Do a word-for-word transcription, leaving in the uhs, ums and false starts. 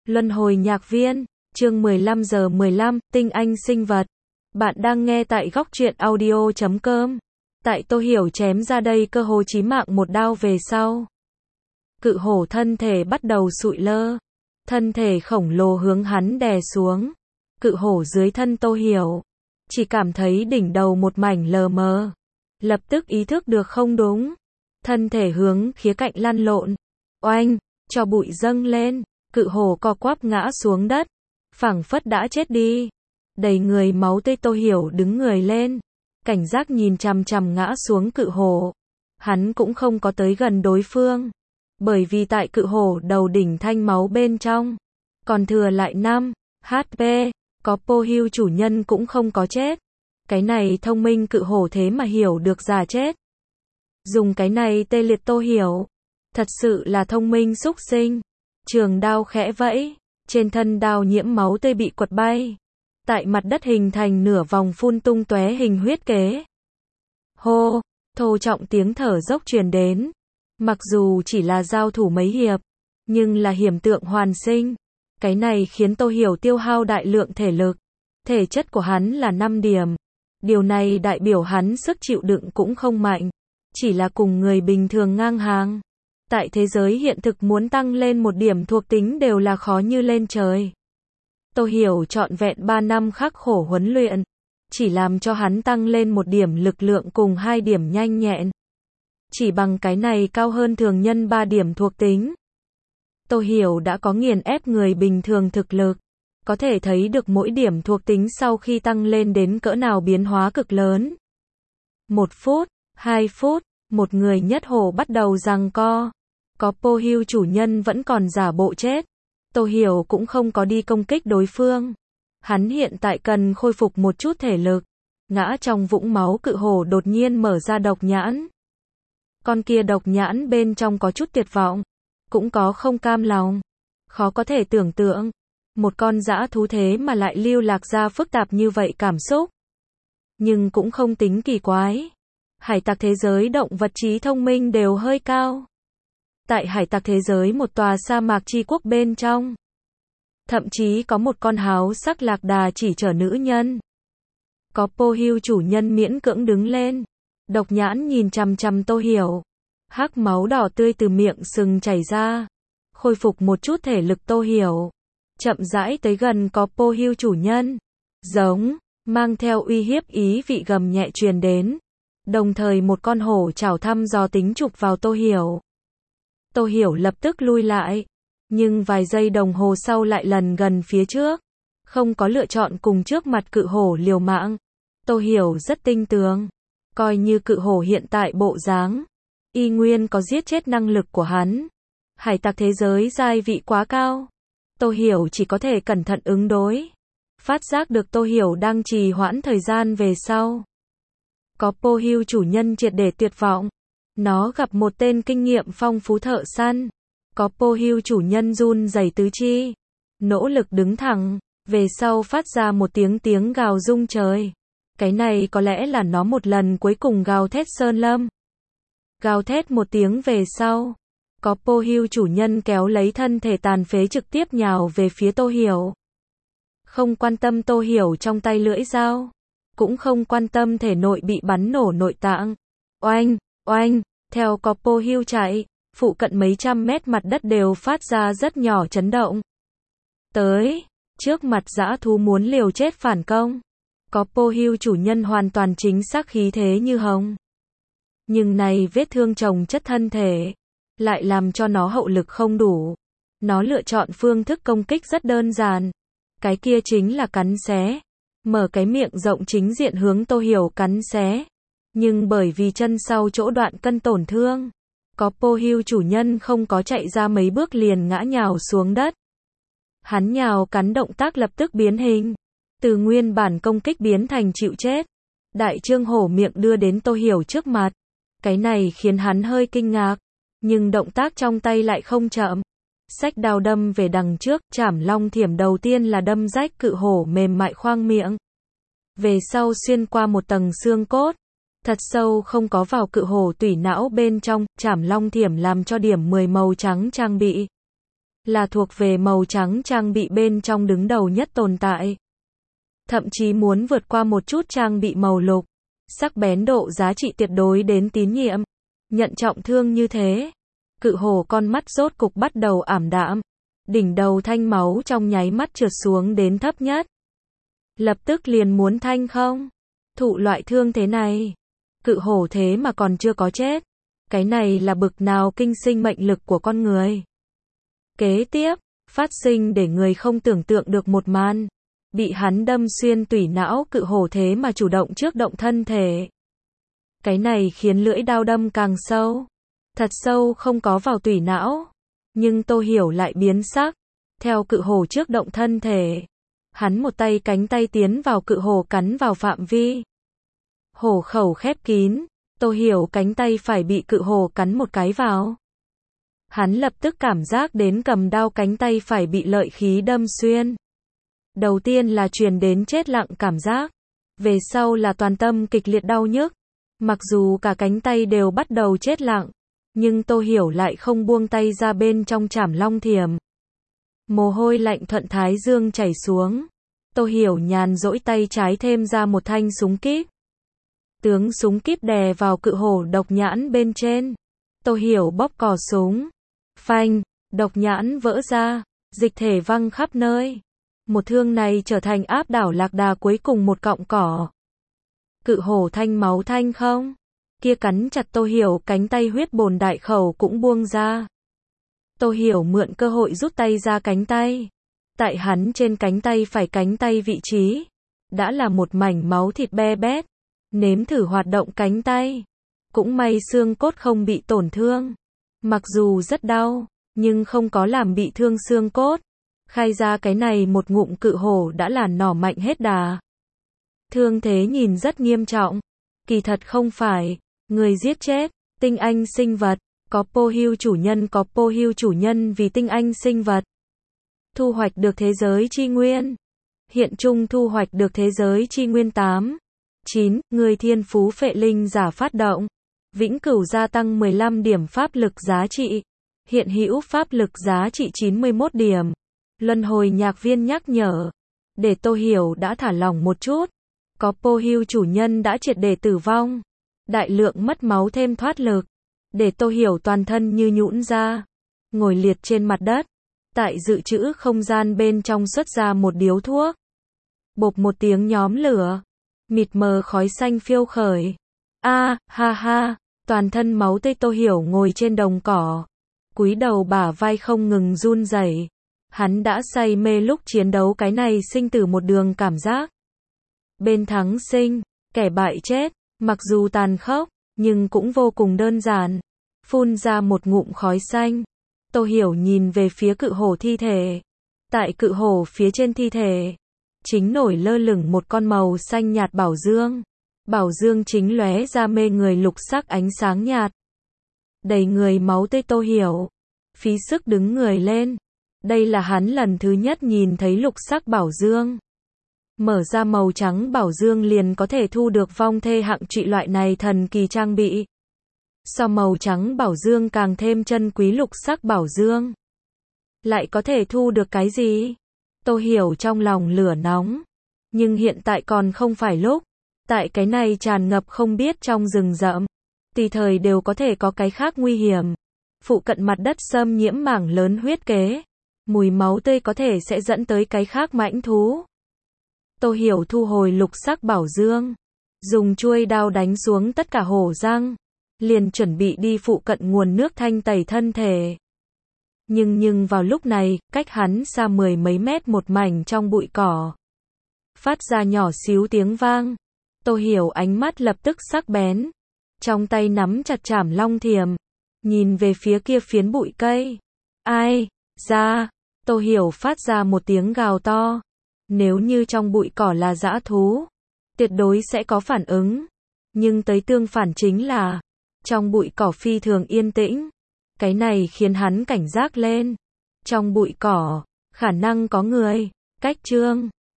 Luân hồi nhạc viên, chương mười lăm giờ mười lăm, tinh anh sinh vật. Bạn đang nghe tại góc truyện audio chấm com. Tại Tô Hiểu chém ra đây cơ hồ chí mạng một đao về sau. Cự hổ thân thể bắt đầu sụi lơ. Thân thể khổng lồ hướng hắn đè xuống. Cự hổ dưới thân Tô Hiểu. Chỉ cảm thấy đỉnh đầu một mảnh lờ mờ. Lập tức ý thức được không đúng. Thân thể hướng khía cạnh lăn lộn. Oanh, cho bụi dâng lên. Cự hổ co quắp ngã xuống đất. Phảng phất đã chết đi. Đầy người máu tươi Tô Hiểu đứng người lên. Cảnh giác nhìn chằm chằm ngã xuống cự hổ. Hắn cũng không có tới gần đối phương. Bởi vì tại cự hổ đầu đỉnh thanh máu bên trong. Còn thừa lại năm hát pê. Có Po Hưu chủ nhân cũng không có chết. Cái này thông minh cự hổ thế mà hiểu được già chết. Dùng cái này tê liệt Tô Hiểu. Thật sự là thông minh xúc sinh. Trường đao khẽ vẫy. Trên thân đao nhiễm máu tươi bị quật bay. Tại mặt đất hình thành nửa vòng phun tung tóe hình huyết kế. Hô, thô trọng tiếng thở dốc truyền đến. Mặc dù chỉ là giao thủ mấy hiệp, nhưng là hiểm tượng hoàn sinh. Cái này khiến Tô Hiểu tiêu hao đại lượng thể lực. Thể chất của hắn là năm điểm. Điều này đại biểu hắn sức chịu đựng cũng không mạnh. Chỉ là cùng người bình thường ngang hàng. Tại thế giới hiện thực muốn tăng lên một điểm thuộc tính đều là khó như lên trời. Tô Hiểu trọn vẹn ba năm khắc khổ huấn luyện. Chỉ làm cho hắn tăng lên một điểm lực lượng cùng hai điểm nhanh nhẹn. Chỉ bằng cái này cao hơn thường nhân ba điểm thuộc tính. Tô Hiểu đã có nghiền ép người bình thường thực lực. Có thể thấy được mỗi điểm thuộc tính sau khi tăng lên đến cỡ nào biến hóa cực lớn. Một phút, hai phút, một người nhất hổ bắt đầu giằng co. Có Po Hưu chủ nhân vẫn còn giả bộ chết. Tô Hiểu cũng không có đi công kích đối phương. Hắn hiện tại cần khôi phục một chút thể lực. Ngã trong vũng máu cự hổ đột nhiên mở ra độc nhãn. Con kia độc nhãn bên trong có chút tuyệt vọng. Cũng có không cam lòng. Khó có thể tưởng tượng. Một con dã thú thế mà lại lưu lạc ra phức tạp như vậy cảm xúc. Nhưng cũng không tính kỳ quái. Hải tặc thế giới động vật trí thông minh đều hơi cao. Tại hải tặc thế giới một tòa sa mạc chi quốc bên trong. Thậm chí có một con háo sắc lạc đà chỉ chở nữ nhân. Có Po Hưu chủ nhân miễn cưỡng đứng lên. Độc nhãn nhìn chằm chằm Tô Hiểu. Hắc máu đỏ tươi từ miệng sừng chảy ra. Khôi phục một chút thể lực Tô Hiểu. Chậm rãi tới gần có Po Hưu chủ nhân. Giống, mang theo uy hiếp ý vị gầm nhẹ truyền đến. Đồng thời một con hổ chảo thăm dò tính chụp vào Tô Hiểu. Tô Hiểu lập tức lui lại. Nhưng vài giây đồng hồ sau lại lần gần phía trước. Không có lựa chọn cùng trước mặt cự hổ liều mạng. Tô Hiểu rất tinh tường. Coi như cự hổ hiện tại bộ dáng. Y nguyên có giết chết năng lực của hắn. Hải tặc thế giới giai vị quá cao. Tô Hiểu chỉ có thể cẩn thận ứng đối. Phát giác được Tô Hiểu đang trì hoãn thời gian về sau. Có Po Hưu chủ nhân triệt để tuyệt vọng. Nó gặp một tên kinh nghiệm phong phú thợ săn. Có Po Hưu chủ nhân run rẩy tứ chi. Nỗ lực đứng thẳng. Về sau phát ra một tiếng tiếng gào rung trời. Cái này có lẽ là nó một lần cuối cùng gào thét sơn lâm. Gào thét một tiếng về sau. Có Po Hưu chủ nhân kéo lấy thân thể tàn phế trực tiếp nhào về phía Tô Hiểu. Không quan tâm Tô Hiểu trong tay lưỡi dao. Cũng không quan tâm thể nội bị bắn nổ nội tạng. Oanh, oanh, theo có Po Hưu chạy. Phụ cận mấy trăm mét mặt đất đều phát ra rất nhỏ chấn động. Tới, trước mặt dã thú muốn liều chết phản công. Có Po Hưu chủ nhân hoàn toàn chính xác khí thế như hồng. Nhưng này vết thương chồng chất thân thể. Lại làm cho nó hậu lực không đủ. Nó lựa chọn phương thức công kích rất đơn giản. Cái kia chính là cắn xé. Mở cái miệng rộng chính diện hướng Tô Hiểu cắn xé. Nhưng bởi vì chân sau chỗ đoạn cân tổn thương. Có Po Hưu chủ nhân không có chạy ra mấy bước liền ngã nhào xuống đất. Hắn nhào cắn động tác lập tức biến hình. Từ nguyên bản công kích biến thành chịu chết. Đại trương hổ miệng đưa đến Tô Hiểu trước mặt. Cái này khiến hắn hơi kinh ngạc. Nhưng động tác trong tay lại không chậm. Xách đao đâm về đằng trước, chảm long thiểm đầu tiên là đâm rách cự hổ mềm mại khoang miệng. Về sau xuyên qua một tầng xương cốt. Thật sâu không có vào cự hổ tủy não bên trong, chảm long thiểm làm cho điểm mười màu trắng trang bị. là thuộc về màu trắng trang bị bên trong đứng đầu nhất tồn tại. Thậm chí muốn vượt qua một chút trang bị màu lục. Sắc bén độ giá trị tuyệt đối đến tín nhiệm. Nhận trọng thương như thế. Cự hổ con mắt rốt cục bắt đầu ảm đạm. Đỉnh đầu thanh máu trong nháy mắt trượt xuống đến thấp nhất. Lập tức liền muốn thanh không. Thụ loại thương thế này. Cự hổ thế mà còn chưa có chết. Cái này là bực nào kinh sinh mệnh lực của con người. Kế tiếp, phát sinh để người không tưởng tượng được một màn. Bị hắn đâm xuyên tủy não, cự hổ thế mà chủ động trước động thân thể. Cái này khiến lưỡi đao đâm càng sâu. Thật sâu không có vào tủy não. Nhưng Tô Hiểu lại biến sắc. Theo cự hổ trước động thân thể. Hắn một tay cánh tay tiến vào cự hổ cắn vào phạm vi. Hổ khẩu khép kín. Tô Hiểu cánh tay phải bị cự hổ cắn một cái vào. Hắn lập tức cảm giác đến cầm đao cánh tay phải bị lợi khí đâm xuyên. Đầu tiên là truyền đến chết lặng cảm giác. Về sau là toàn tâm kịch liệt đau nhức. Mặc dù cả cánh tay đều bắt đầu chết lặng. Nhưng Tô Hiểu lại không buông tay ra bên trong trảm long thiềm. Mồ hôi lạnh thuận thái dương chảy xuống. Tô Hiểu nhàn rỗi tay trái thêm ra một thanh súng kíp. Tướng súng kíp đè vào cự hổ độc nhãn bên trên. Tô Hiểu bóp cò súng. Phanh, độc nhãn vỡ ra. Dịch thể văng khắp nơi. Một thương này trở thành áp đảo lạc đà cuối cùng một cọng cỏ. Cự hổ thanh máu thanh không. Kia cắn chặt Tô Hiểu cánh tay huyết bồn đại khẩu cũng buông ra. Tô Hiểu mượn cơ hội rút tay ra cánh tay. Tại hắn trên cánh tay phải cánh tay vị trí. Đã là một mảnh máu thịt be bét. Nếm thử hoạt động cánh tay. Cũng may xương cốt không bị tổn thương. Mặc dù rất đau, nhưng không có làm bị thương xương cốt. Khai ra cái này một ngụm cự hổ đã là nỏ mạnh hết đà. Thương thế nhìn rất nghiêm trọng. Kỳ thật không phải. Người giết chết. Tinh anh sinh vật. Có po hưu chủ nhân có po hưu chủ nhân vì tinh anh sinh vật. Thu hoạch được thế giới chi nguyên. Hiện chung thu hoạch được thế giới chi nguyên tám. chín. Người thiên phú phệ linh giả phát động. Vĩnh cửu gia tăng mười lăm điểm pháp lực giá trị. Hiện hữu pháp lực giá trị chín mươi mốt điểm. Luân hồi nhạc viên nhắc nhở. Để Tô Hiểu đã thả lỏng một chút. Có po hưu chủ nhân đã triệt để tử vong. Đại lượng mất máu thêm thoát lực. Để Tô Hiểu toàn thân như nhũn ra. Ngồi liệt trên mặt đất. Tại dự trữ không gian bên trong xuất ra một điếu thuốc. Bộp một tiếng nhóm lửa. Mịt mờ khói xanh phiêu khởi. A, ha ha, toàn thân máu tươi Tô Hiểu ngồi trên đồng cỏ. Cúi đầu bả vai không ngừng run rẩy. Hắn đã say mê lúc chiến đấu cái này sinh tử một đường cảm giác. Bên thắng sinh, kẻ bại chết, mặc dù tàn khốc, nhưng cũng vô cùng đơn giản. Phun ra một ngụm khói xanh. Tô Hiểu nhìn về phía cự hổ thi thể. Tại cự hổ phía trên thi thể, chính nổi lơ lửng một con màu xanh nhạt bảo dương. Bảo dương chính lóe ra mê người lục sắc ánh sáng nhạt. Đầy người máu tươi Tô Hiểu. Phí sức đứng người lên. Đây là hắn lần thứ nhất nhìn thấy lục sắc bảo dương. Mở ra màu trắng bảo dương liền có thể thu được vong thê hạng trị loại này thần kỳ trang bị. So màu trắng bảo dương càng thêm chân quý lục sắc bảo dương. Lại có thể thu được cái gì? Tô Hiểu trong lòng lửa nóng. Nhưng hiện tại còn không phải lúc. Tại cái này tràn ngập không biết trong rừng rậm. Tùy thời đều có thể có cái khác nguy hiểm. Phụ cận mặt đất xâm nhiễm mảng lớn huyết kế. Mùi máu tươi có thể sẽ dẫn tới cái khác mãnh thú. Tô Hiểu thu hồi lục sắc bảo dương. Dùng chuôi đao đánh xuống tất cả hổ răng. Liền chuẩn bị đi phụ cận nguồn nước thanh tẩy thân thể. Nhưng nhưng vào lúc này, cách hắn xa mười mấy mét một mảnh trong bụi cỏ. Phát ra nhỏ xíu tiếng vang. Tô Hiểu ánh mắt lập tức sắc bén. Trong tay nắm chặt trảm long thiềm. Nhìn về phía kia phiến bụi cây. Ai? Ra. Tô Hiểu phát ra một tiếng gào to. Nếu như trong bụi cỏ là dã thú, tuyệt đối sẽ có phản ứng. Nhưng tới tương phản chính là, trong bụi cỏ phi thường yên tĩnh. Cái này khiến hắn cảnh giác lên. Trong bụi cỏ, khả năng có người. Cách chương